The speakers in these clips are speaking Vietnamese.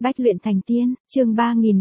Bách luyện thành tiên, chương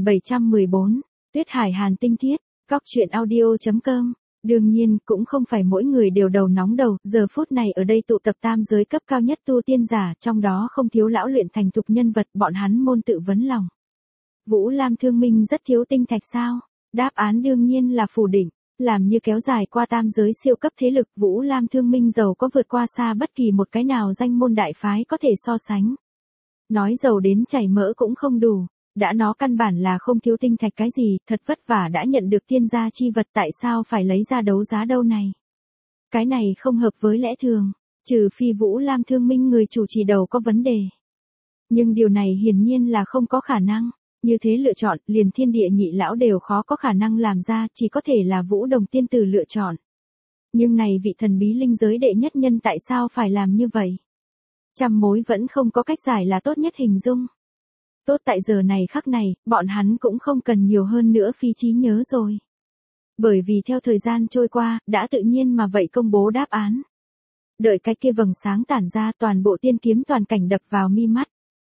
3714, Tuyết Hải Hàn tinh thiết, Góc truyện audio.com. Đương nhiên, cũng không phải mỗi người đều đầu nóng đầu, giờ phút này ở đây tụ tập tam giới cấp cao nhất tu tiên giả, trong đó không thiếu lão luyện thành thục nhân vật, bọn hắn môn tự vấn lòng. Vũ Lam Thương Minh rất thiếu tinh thạch sao? Đáp án đương nhiên là phủ định. Làm như kéo dài qua tam giới siêu cấp thế lực, Vũ Lam Thương Minh giàu có vượt qua xa bất kỳ một cái nào danh môn đại phái có thể so sánh. Nói giàu đến chảy mỡ cũng không đủ, đã nó căn bản là không thiếu tinh thạch cái gì, thật vất vả đã nhận được tiên gia chi vật, tại sao phải lấy ra đấu giá đâu này? Cái này không hợp với lẽ thường, trừ phi Vũ Lam Thương Minh người chủ trì đầu có vấn đề. Nhưng điều này hiển nhiên là không có khả năng. Như thế lựa chọn, liền thiên địa nhị lão đều khó có khả năng làm ra, chỉ có thể là Vũ Đồng tiên tử lựa chọn. Nhưng này vị thần bí linh giới đệ nhất nhân tại sao phải làm như vậy? Trăm mối vẫn không có cách giải là tốt nhất hình dung. Tốt tại giờ này khắc này, bọn hắn cũng không cần nhiều hơn nữa phi trí nhớ rồi. Bởi vì theo thời gian trôi qua, đã tự nhiên mà vậy công bố đáp án. Đợi cái kia vầng sáng tản ra, toàn bộ tiên kiếm toàn cảnh đập vào mi mắt.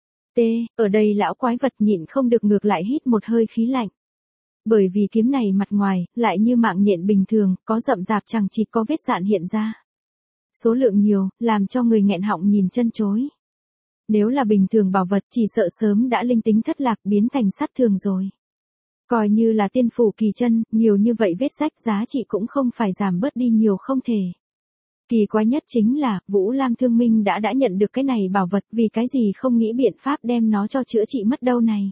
Ở đây lão quái vật nhịn không được ngược lại hít một hơi khí lạnh. Bởi vì kiếm này mặt ngoài, lại như mạng nhện bình thường, có rậm rạp chằng chịt có vết dạn hiện ra. Số lượng nhiều, làm cho người nghẹn họng nhìn chân chối. Nếu là bình thường bảo vật chỉ sợ sớm đã linh tính thất lạc biến thành sát thường rồi. Coi như là tiên phủ kỳ chân, nhiều như vậy vết rách giá trị cũng không phải giảm bớt đi nhiều không thể. Kỳ quái nhất chính là, Vũ Lam Thương Minh đã nhận được cái này bảo vật, vì cái gì không nghĩ biện pháp đem nó cho chữa trị mất đâu này.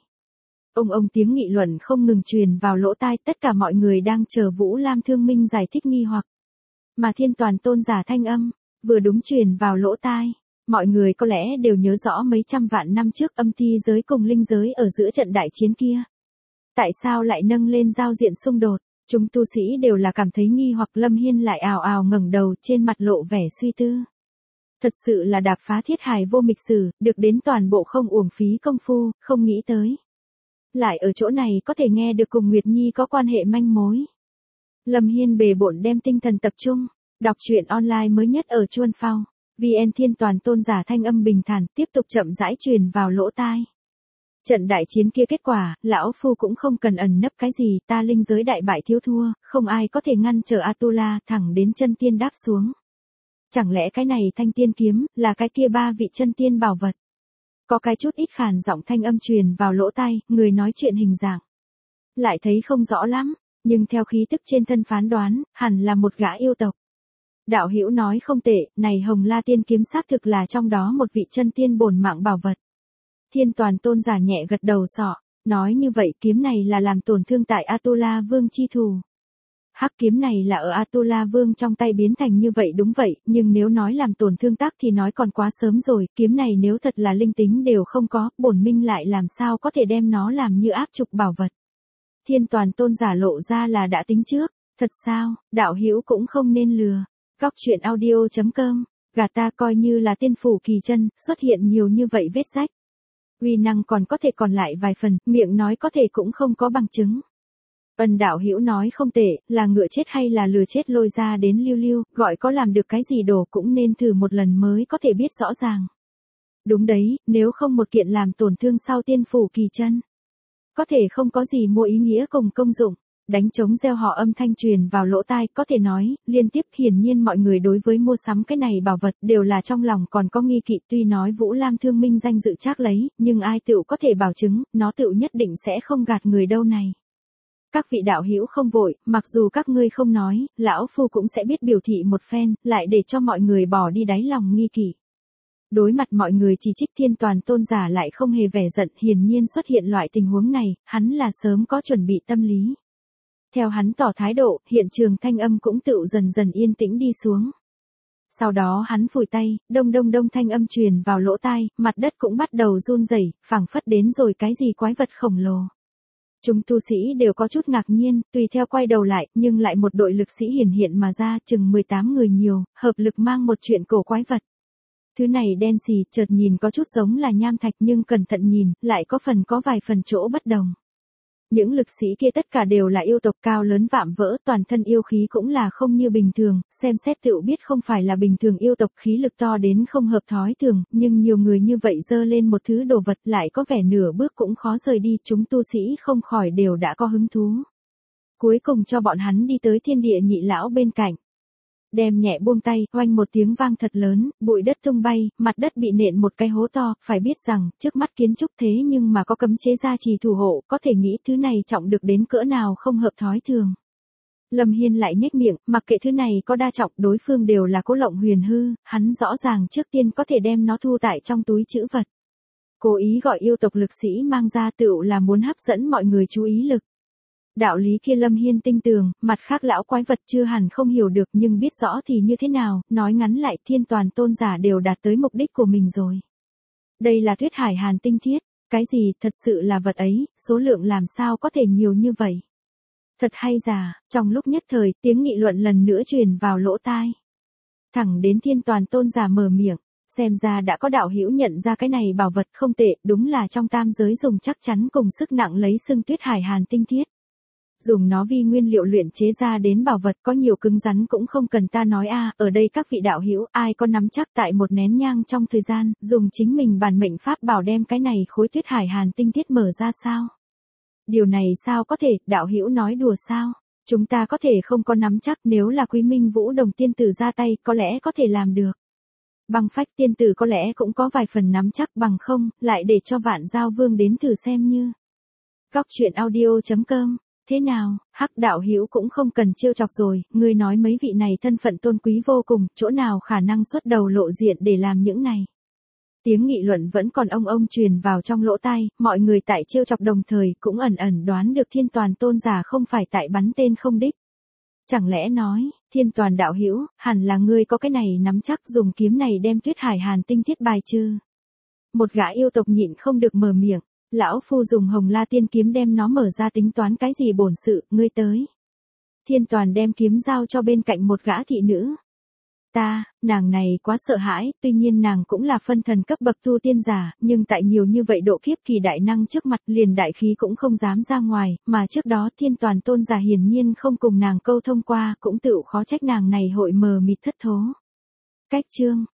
Ông tiếng nghị luận không ngừng truyền vào lỗ tai, tất cả mọi người đang chờ Vũ Lam Thương Minh giải thích nghi hoặc. Mà Thiên Toàn Tôn giả thanh âm, vừa đúng truyền vào lỗ tai. Mọi người có lẽ đều nhớ rõ mấy trăm vạn năm trước âm thi giới cùng linh giới ở giữa trận đại chiến kia. Tại sao lại nâng lên giao diện xung đột? Chúng tu sĩ đều là cảm thấy nghi hoặc. Lâm Hiên lại ào ào ngẩng đầu, trên mặt lộ vẻ suy tư. Thật sự là đạp phá thiết hải vô mịch sử, được đến toàn bộ không uổng phí công phu, không nghĩ tới. Lại ở chỗ này có thể nghe được cùng Nguyệt Nhi có quan hệ manh mối. Lâm Hiên bề bộn đem tinh thần tập trung, đọc truyện online mới nhất ở Chuan Phao. VN Thiên Toàn Tôn giả thanh âm bình thản tiếp tục chậm rãi truyền vào lỗ tai. Trận đại chiến kia kết quả, lão phu cũng không cần ẩn nấp cái gì, ta linh giới đại bại thiếu thua, không ai có thể ngăn trở Atula, thẳng đến chân tiên đáp xuống. Chẳng lẽ cái này thanh tiên kiếm, là cái kia ba vị chân tiên bảo vật? Có cái chút ít khàn giọng thanh âm truyền vào lỗ tai, người nói chuyện hình dạng. Lại thấy không rõ lắm, nhưng theo khí tức trên thân phán đoán, hẳn là một gã yêu tộc. Đạo hữu nói không tệ, này Hồng La tiên kiếm xác thực là trong đó một vị chân tiên bổn mạng bảo vật. Thiên Toàn Tôn giả nhẹ gật đầu sọ, nói như vậy kiếm này là làm tổn thương tại Atula Vương chi thù. Hắc kiếm này là ở Atula Vương trong tay biến thành như vậy đúng vậy, nhưng nếu nói làm tổn thương tác thì nói còn quá sớm rồi, kiếm này nếu thật là linh tính đều không có, bổn minh lại làm sao có thể đem nó làm như áp trục bảo vật. Thiên Toàn Tôn giả lộ ra là đã tính trước, thật sao, đạo hữu cũng không nên lừa. Góc truyện audio.com, gà ta coi như là tiên phủ kỳ chân, xuất hiện nhiều như vậy vết rách. Uy năng còn có thể còn lại vài phần, miệng nói có thể cũng không có bằng chứng. Ân đạo hữu nói không tệ, là ngựa chết hay là lừa chết lôi ra đến lưu lưu, gọi có làm được cái gì đổ cũng nên thử một lần mới có thể biết rõ ràng. Đúng đấy, nếu không một kiện làm tổn thương sau tiên phủ kỳ chân. Có thể không có gì mua ý nghĩa cùng công dụng. Đánh trống gieo họ âm thanh truyền vào lỗ tai, có thể nói, liên tiếp hiển nhiên mọi người đối với mua sắm cái này bảo vật đều là trong lòng còn có nghi kỵ, tuy nói Vũ Lam Thương Minh danh dự trác lấy, nhưng ai tựu có thể bảo chứng, nó tựu nhất định sẽ không gạt người đâu này. Các vị đạo hữu không vội, mặc dù các ngươi không nói, lão phu cũng sẽ biết biểu thị một phen, lại để cho mọi người bỏ đi đáy lòng nghi kỵ. Đối mặt mọi người chỉ trích Thiên Toàn Tôn giả lại không hề vẻ giận, hiển nhiên xuất hiện loại tình huống này, hắn là sớm có chuẩn bị tâm lý. Theo hắn tỏ thái độ, hiện trường thanh âm cũng tự dần dần yên tĩnh đi xuống. Sau đó hắn phủi tay, đông thanh âm truyền vào lỗ tai, mặt đất cũng bắt đầu run rẩy, phảng phất đến rồi cái gì quái vật khổng lồ. Chúng tu sĩ đều có chút ngạc nhiên, tùy theo quay đầu lại, nhưng lại một đội lực sĩ hiện mà ra, chừng 18 người nhiều, hợp lực mang một chuyện cổ quái vật. Thứ này đen xì, chợt nhìn có chút giống là nham thạch nhưng cẩn thận nhìn, lại có vài phần chỗ bất đồng. Những lực sĩ kia tất cả đều là yêu tộc cao lớn vạm vỡ, toàn thân yêu khí cũng là không như bình thường, xem xét tựu biết không phải là bình thường yêu tộc, khí lực to đến không hợp thói thường, nhưng nhiều người như vậy dơ lên một thứ đồ vật lại có vẻ nửa bước cũng khó rời đi, chúng tu sĩ không khỏi đều đã có hứng thú. Cuối cùng cho bọn hắn đi tới thiên địa nhị lão bên cạnh. Đem nhẹ buông tay, oanh một tiếng vang thật lớn, bụi đất tung bay, mặt đất bị nện một cái hố to, phải biết rằng, trước mắt kiến trúc thế nhưng mà có cấm chế gia trì thủ hộ, có thể nghĩ thứ này trọng được đến cỡ nào không hợp thói thường. Lâm Hiên lại nhếch miệng, mặc kệ thứ này có đa trọng, đối phương đều là Cố Lộng Huyền hư, hắn rõ ràng trước tiên có thể đem nó thu tại trong túi trữ vật. Cố ý gọi yêu tộc lực sĩ mang ra tựu là muốn hấp dẫn mọi người chú ý lực. Đạo lý kia Lâm Hiên tinh tường, mặt khác lão quái vật chưa hẳn không hiểu được nhưng biết rõ thì như thế nào, nói ngắn lại Thiên Toàn tôn giả đều đạt tới mục đích của mình rồi. Đây là Tuyết Hải Hàn tinh thiết, cái gì thật sự là vật ấy, số lượng làm sao có thể nhiều như vậy. Thật hay giả, trong lúc nhất thời tiếng nghị luận lần nữa truyền vào lỗ tai. Thẳng đến Thiên Toàn tôn giả mở miệng, xem ra đã có đạo hữu nhận ra cái này bảo vật không tệ, đúng là trong tam giới dùng chắc chắn cùng sức nặng lấy xưng Tuyết Hải Hàn tinh thiết. Dùng nó vi nguyên liệu luyện chế ra đến bảo vật có nhiều cứng rắn cũng không cần ta nói a, ở đây các vị đạo hữu ai có nắm chắc tại một nén nhang trong thời gian, dùng chính mình bản mệnh pháp bảo đem cái này khối Tuyết Hải Hàn tinh thiết mở ra sao? Điều này sao có thể, đạo hữu nói đùa sao? Chúng ta có thể không có nắm chắc, nếu là Quý Minh Vũ Đồng tiên tử ra tay có lẽ có thể làm được. Băng Phách tiên tử có lẽ cũng có vài phần nắm chắc, bằng không, lại để cho Vạn Giao Vương đến thử xem như. Góc truyện audio.com. Thế nào, Hắc đạo hữu cũng không cần trêu chọc rồi, ngươi nói mấy vị này thân phận tôn quý vô cùng, chỗ nào khả năng xuất đầu lộ diện để làm những này. Tiếng nghị luận vẫn còn ông truyền vào trong lỗ tai, mọi người tại trêu chọc đồng thời cũng ẩn ẩn đoán được Thiên Toàn tôn giả không phải tại bắn tên không đích. Chẳng lẽ nói, Thiên Toàn đạo hữu, hẳn là ngươi có cái này nắm chắc dùng kiếm này đem Tuyết Hải Hàn tinh thiết bài trừ. Một gã yêu tộc nhịn không được mở miệng. Lão phu dùng Hồng La Tiên kiếm đem nó mở ra tính toán cái gì bổn sự, ngươi tới. Thiên Toàn đem kiếm giao cho bên cạnh một gã thị nữ. Nàng này quá sợ hãi, tuy nhiên nàng cũng là phân thần cấp bậc tu tiên giả, nhưng tại nhiều như vậy độ kiếp kỳ đại năng trước mặt liền đại khí cũng không dám ra ngoài, mà trước đó Thiên Toàn tôn giả hiển nhiên không cùng nàng câu thông qua, cũng tự khó trách nàng này hội mờ mịt thất thố. Cách chương.